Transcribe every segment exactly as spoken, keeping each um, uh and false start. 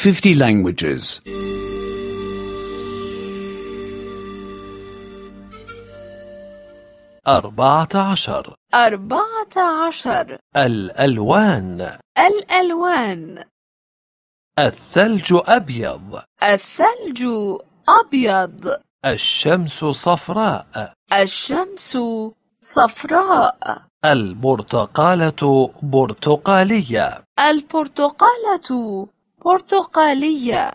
fifty languages. أربعة عشر. أربعة عشر. الألوان. الألوان. الثلج أبيض. الثلج أبيض. الشمس صفراء. الشمس صفراء. البرتقالة برتقالية. البرتقالة برتقالية.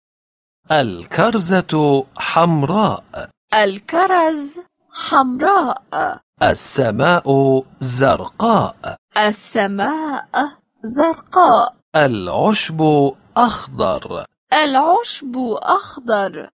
الكرزة حمراء. الكرز حمراء. السماء زرقاء. السماء زرقاء. العشب أخضر. العشب أخضر.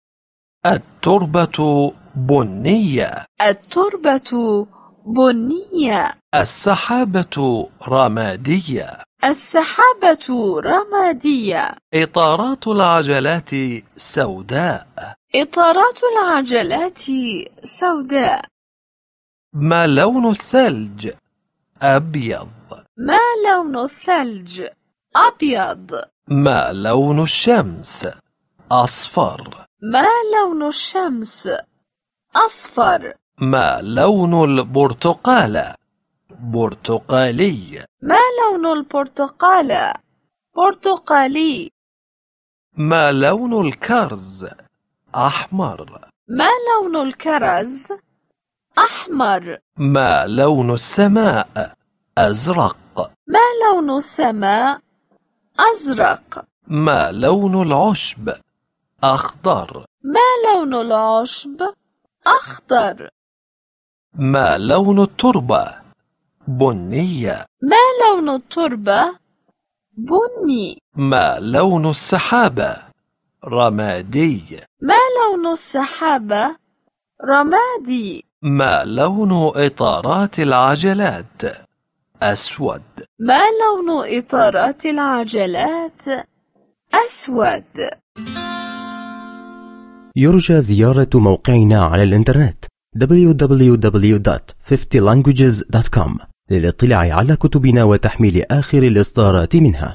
التربة بنية. التربة بنية. السحابة رمادية. السحابة رمادية. إطارات العجلات سوداء. إطارات العجلات سوداء. ما لون الثلج؟ أبيض. ما لون الثلج؟ أبيض. ما لون الشمس؟ أصفر. ما لون الشمس؟ أصفر. ما لون البرتقالة؟ برتقالي. ما لون البرتقالة؟ برتقالي. ما لون الكرز؟ أحمر. ما لون الكرز؟ أحمر. ما لون السماء؟ أزرق. ما لون السماء؟ أزرق. ما لون العشب؟ أخضر. ما لون العشب؟ أخضر. ما لون التربة؟ بنية. ما لون التربة؟ بني. ما لون السحابة؟ رمادي. ما لون السحابة؟ رمادي. ما لون إطارات العجلات؟ أسود. ما لون إطارات العجلات؟ أسود. يرجى زيارة موقعنا على الإنترنت دبليو دبليو دبليو دوت fifty languages دوت كوم للاطلاع على كتبنا وتحميل آخر الإصدارات منها.